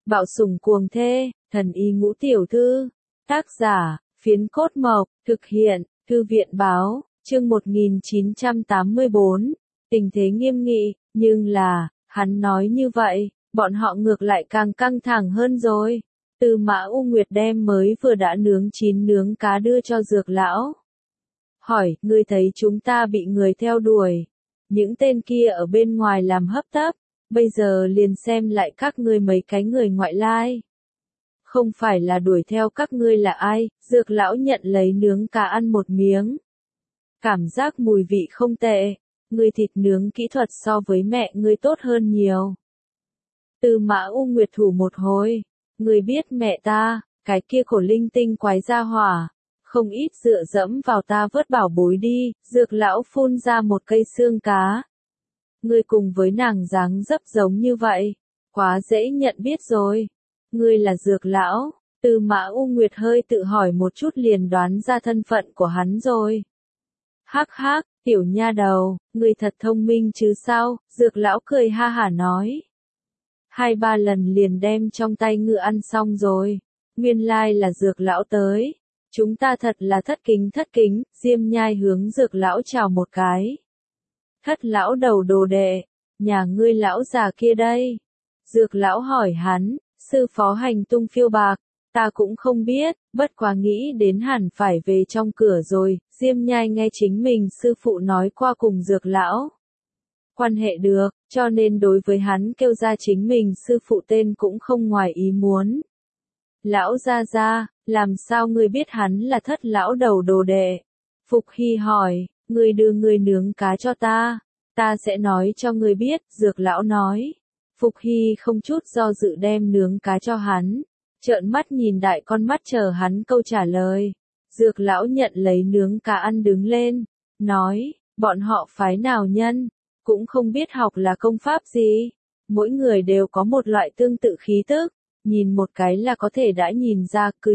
Bạo sủng cuồng thê, thần y ngũ tiểu thư. Tác giả, Phiến Cốt Mộc, thực hiện, Thư viện báo, chương 1984. Tình thế nghiêm nghị, nhưng là, hắn nói như vậy, bọn họ ngược lại càng căng thẳng hơn rồi. Tư Mã U Nguyệt đem mới vừa đã nướng chín nướng cá đưa cho Dược lão. Hỏi, ngươi thấy chúng ta bị người theo đuổi. Những tên kia ở bên ngoài làm hấp tấp, bây giờ liền xem lại các ngươi mấy cái người ngoại lai. Không phải là đuổi theo các ngươi là ai, Dược lão nhận lấy nướng cá ăn một miếng. Cảm giác mùi vị không tệ, ngươi thịt nướng kỹ thuật so với mẹ ngươi tốt hơn nhiều. Tư Mã U Nguyệt thủ một hồi, ngươi biết mẹ ta, cái kia khổ linh tinh quái gia hỏa, không ít dựa dẫm vào ta vớt bảo bối đi, Dược lão phun ra một cây xương cá. Ngươi cùng với nàng dáng dấp giống như vậy, quá dễ nhận biết rồi. Ngươi là Dược lão, Tư Mã U Nguyệt hơi tự hỏi một chút liền đoán ra thân phận của hắn rồi. Hắc hắc, tiểu nha đầu, ngươi thật thông minh chứ sao, Dược lão cười ha hả nói. 2-3 lần liền đem trong tay ngựa ăn xong rồi, nguyên lai là Dược lão tới. Chúng ta thật là thất kính, Diêm Nhai hướng Dược lão chào một cái. Thất lão đầu đồ đệ, nhà ngươi lão già kia đây. Dược lão hỏi hắn, sư phó hành tung phiêu bạc, ta cũng không biết, bất quá nghĩ đến hẳn phải về trong cửa rồi. Diêm Nhai nghe chính mình sư phụ nói qua cùng Dược lão quan hệ được, cho nên đối với hắn kêu ra chính mình sư phụ tên cũng không ngoài ý muốn. Lão gia gia, làm sao ngươi biết hắn là thất lão đầu đồ đệ? Phục Hy hỏi, ngươi đưa ngươi nướng cá cho ta sẽ nói cho ngươi biết, Dược lão nói. Phục Hy không chút do dự đem nướng cá cho hắn, trợn mắt nhìn đại con mắt chờ hắn câu trả lời. Dược lão nhận lấy nướng cá ăn đứng lên, nói, bọn họ phái nào nhân, cũng không biết học là công pháp gì, mỗi người đều có một loại tương tự khí tức, nhìn một cái là có thể đã nhìn ra, cứ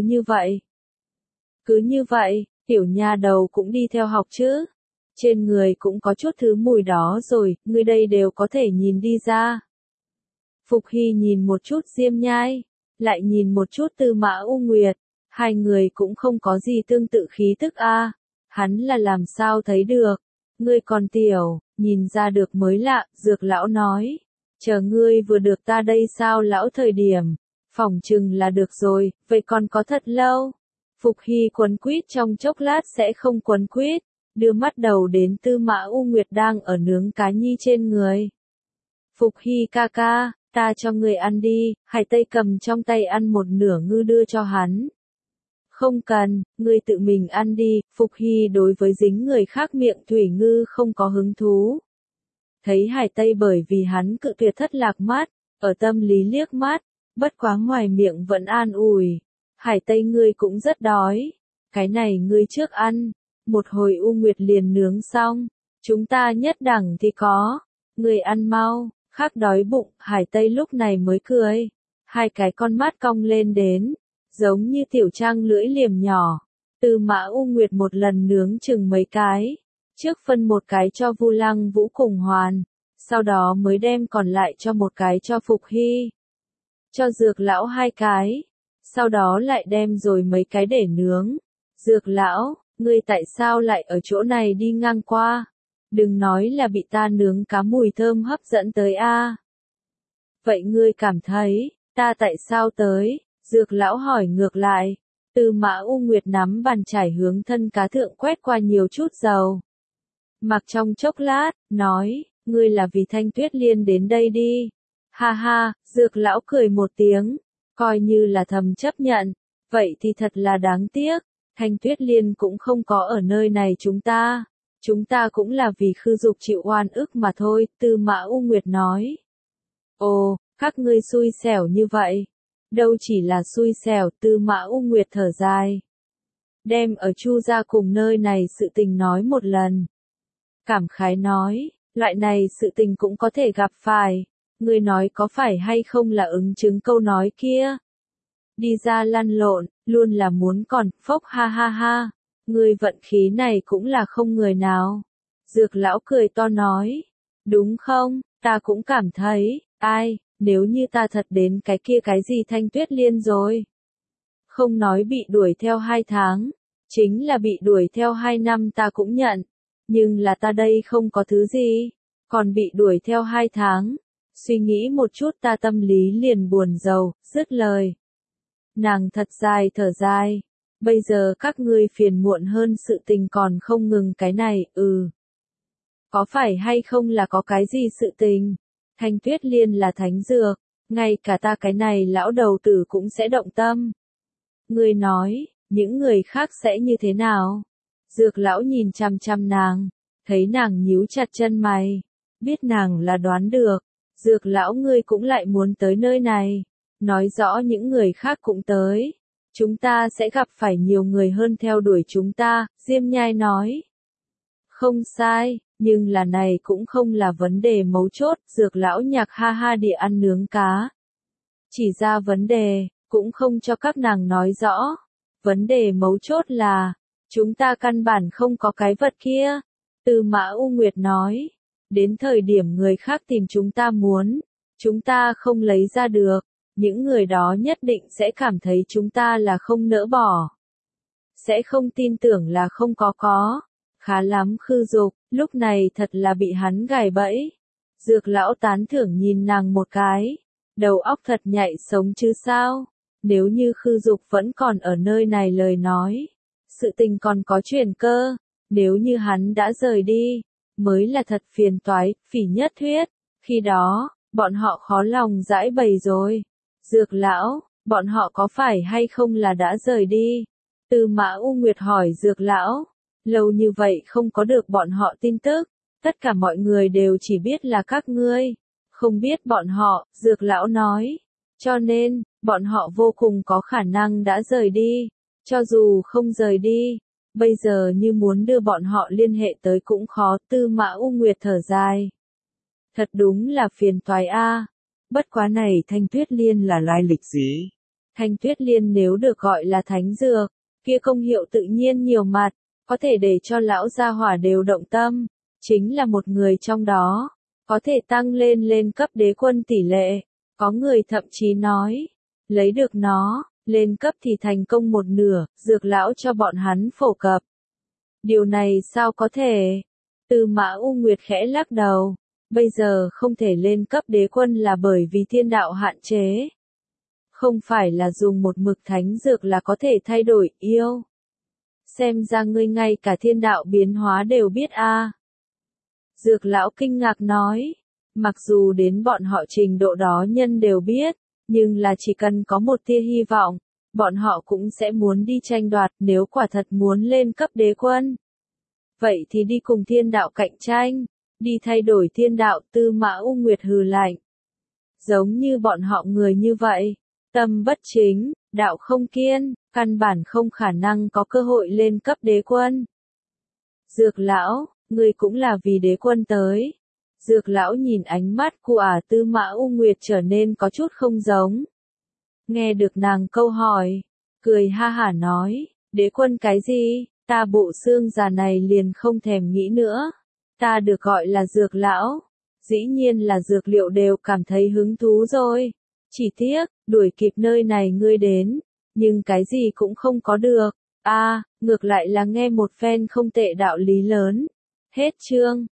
như vậy, tiểu nha đầu cũng đi theo học chứ. Trên người cũng có chút thứ mùi đó rồi, ngươi đây đều có thể nhìn đi ra. Phục Hy nhìn một chút Diêm Nhai, lại nhìn một chút Tư Mã U Nguyệt, hai người cũng không có gì tương tự khí tức a. Hắn là làm sao thấy được? Ngươi còn tiểu, nhìn ra được mới lạ, Dược lão nói. Chờ ngươi vừa được ta đây sao lão thời điểm, phỏng chừng là được rồi, vậy còn có thật lâu. Phục Hy quấn quýt trong chốc lát sẽ không quấn quýt, đưa mắt đầu đến Tư Mã U Nguyệt đang ở nướng cá nhi trên người. Phục Hy ca ca, ta cho người ăn đi, Hải Tây cầm trong tay ăn một nửa ngư đưa cho hắn. Không cần, ngươi tự mình ăn đi, Phục Hy đối với dính người khác miệng thủy ngư không có hứng thú. Thấy Hải Tây bởi vì hắn cự tuyệt thất lạc mắt, ở tâm lý liếc mắt, bất quá ngoài miệng vẫn an ủi. Hải Tây ngươi cũng rất đói, cái này ngươi trước ăn, một hồi U Nguyệt liền nướng xong, chúng ta nhất đẳng thì có, ngươi ăn mau, khắc đói bụng, Hải Tây lúc này mới cười, hai cái con mắt cong lên đến, giống như tiểu trang lưỡi liềm nhỏ. Tư Mã U Nguyệt một lần nướng chừng mấy cái, trước phân một cái cho Vu Lăng Vũ cùng Hoàn, sau đó mới đem còn lại cho một cái cho Phục Hy, cho Dược lão hai cái, sau đó lại đem rồi mấy cái để nướng. Dược lão, ngươi tại sao lại ở chỗ này đi ngang qua? Đừng nói là bị ta nướng cá mùi thơm hấp dẫn tới a. Vậy ngươi cảm thấy, ta tại sao tới? Dược lão hỏi ngược lại. Tư Mã U Nguyệt nắm bàn chải hướng thân cá thượng quét qua nhiều chút dầu. Mặc trong chốc lát, nói, ngươi là vì Thanh Tuyết Liên đến đây đi. Ha ha, Dược lão cười một tiếng, coi như là thầm chấp nhận, vậy thì thật là đáng tiếc, Thanh Tuyết Liên cũng không có ở nơi này chúng ta cũng là vì Khư Dục chịu oan ức mà thôi, Tư Mã U Nguyệt nói. Ồ, các ngươi xui xẻo như vậy, đâu chỉ là xui xẻo, Tư Mã U Nguyệt thở dài. Đem ở Chu gia cùng nơi này sự tình nói một lần. Cảm khái nói, loại này sự tình cũng có thể gặp phải. Ngươi nói có phải hay không là ứng chứng câu nói kia? Đi ra lăn lộn, luôn là muốn còn, phốc ha ha ha. Ngươi vận khí này cũng là không người nào. Dược lão cười to nói. Đúng không, ta cũng cảm thấy, ai, nếu như ta thật đến cái kia cái gì Thanh Tuyết Liên rồi. Không nói bị đuổi theo 2 tháng, chính là bị đuổi theo 2 năm ta cũng nhận, nhưng là ta đây không có thứ gì, còn bị đuổi theo 2 tháng. Suy nghĩ một chút ta tâm lý liền buồn rầu, dứt lời. Nàng thật dài thở dài, bây giờ các ngươi phiền muộn hơn sự tình còn không ngừng cái này, có phải hay không là có cái gì sự tình? Thanh Tuyết Liên là thánh dược, ngay cả ta cái này lão đầu tử cũng sẽ động tâm. Ngươi nói, những người khác sẽ như thế nào? Dược lão nhìn chăm chăm nàng, thấy nàng nhíu chặt chân mày, biết nàng là đoán được. Dược lão ngươi cũng lại muốn tới nơi này, nói rõ những người khác cũng tới. Chúng ta sẽ gặp phải nhiều người hơn theo đuổi chúng ta, Diêm Nhai nói. Không sai, nhưng là này cũng không là vấn đề mấu chốt, dược lão nhạc ha ha địa ăn nướng cá. Chỉ ra vấn đề, cũng không cho các nàng nói rõ. Vấn đề mấu chốt là, chúng ta căn bản không có cái vật kia. Tư Mã U Nguyệt nói, đến thời điểm người khác tìm chúng ta muốn, chúng ta không lấy ra được, những người đó nhất định sẽ cảm thấy chúng ta là không nỡ bỏ. Sẽ không tin tưởng là không có. Khá lắm Khư Dục, lúc này thật là bị hắn gài bẫy. Dược lão tán thưởng nhìn nàng một cái, đầu óc thật nhạy sống chứ sao, nếu như Khư Dục vẫn còn ở nơi này lời nói, sự tình còn có chuyển cơ, nếu như hắn đã rời đi, mới là thật phiền toái, Phỉ Nhất Thuyết, khi đó, bọn họ khó lòng giải bày rồi. Dược lão, bọn họ có phải hay không là đã rời đi? Tư Mã U Nguyệt hỏi dược lão. Lâu như vậy không có được bọn họ tin tức, tất cả mọi người đều chỉ biết là các ngươi, không biết bọn họ, dược lão nói. Cho nên, bọn họ vô cùng có khả năng đã rời đi, cho dù không rời đi, bây giờ như muốn đưa bọn họ liên hệ tới cũng khó, Tư Mã U Nguyệt thở dài. Thật đúng là phiền toái a. Bất quá này Thanh Tuyết Liên là lai lịch gì? Thanh Tuyết Liên nếu được gọi là thánh dược, kia công hiệu tự nhiên nhiều mặt, có thể để cho lão gia hỏa đều động tâm, chính là một người trong đó, có thể tăng lên cấp đế quân tỷ lệ, có người thậm chí nói, lấy được nó, lên cấp thì thành công một nửa, dược lão cho bọn hắn phổ cập. Điều này sao có thể? Tư Mã U Nguyệt khẽ lắc đầu, bây giờ không thể lên cấp đế quân là bởi vì thiên đạo hạn chế. Không phải là dùng một mực thánh dược là có thể thay đổi, yêu. Xem ra ngươi ngay cả thiên đạo biến hóa đều biết a. Dược lão kinh ngạc nói, mặc dù đến bọn họ trình độ đó nhân đều biết, nhưng là chỉ cần có một tia hy vọng, bọn họ cũng sẽ muốn đi tranh đoạt nếu quả thật muốn lên cấp đế quân. Vậy thì đi cùng thiên đạo cạnh tranh, đi thay đổi thiên đạo. Tư Mã U Nguyệt hừ lạnh. Giống như bọn họ người như vậy, tâm bất chính, đạo không kiên, căn bản không khả năng có cơ hội lên cấp đế quân. Dược lão, ngươi cũng là vì đế quân tới. Dược lão nhìn ánh mắt của Tư Mã U Nguyệt trở nên có chút không giống. Nghe được nàng câu hỏi, cười ha hả nói, đế quân cái gì, ta bộ xương già này liền không thèm nghĩ nữa. Ta được gọi là dược lão, dĩ nhiên là dược liệu đều cảm thấy hứng thú rồi. Chỉ tiếc, đuổi kịp nơi này ngươi đến, nhưng cái gì cũng không có được. Ngược lại là nghe một phen không tệ đạo lý lớn. Hết chương.